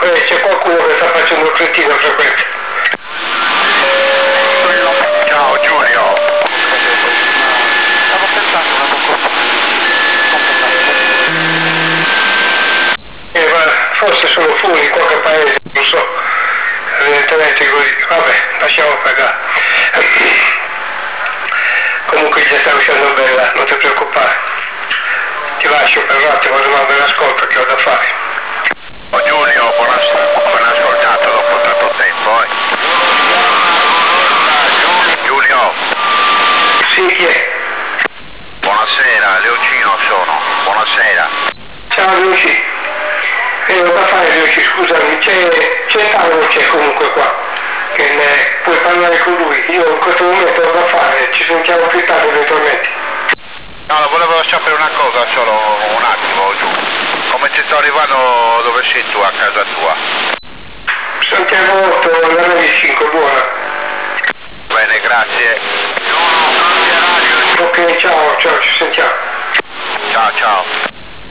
c'è qualcuno che sta facendo un cretino a frequenza. Ciao Giulio. Stavo pensando una cosa. Ma forse sono fuori in qualche paese, non so, evidentemente così. Vabbè, lasciamo pagare. Comunque già sta uscendo bella, non ti preoccupare. Ti lascio per un attimo, domando l'ascolto che ho da fare. Oh Giulio, buon ascoltato dopo tanto tempo, Giulio. Sì, chi è? Buonasera, Leocino sono. Buonasera. Ciao Luci. Ho da fare Luci, scusami, c'è Paolo, c'è comunque qua. Che puoi parlare con lui. Io in questo momento ho da fare, ci sentiamo più tardi eventualmente. No, volevo sapere una cosa, solo un attimo giù. Come ti sto arrivando dove sei tu, a casa tua? Santiago 8, la 95, buona. Bene, grazie. Ok, ciao, ci sentiamo.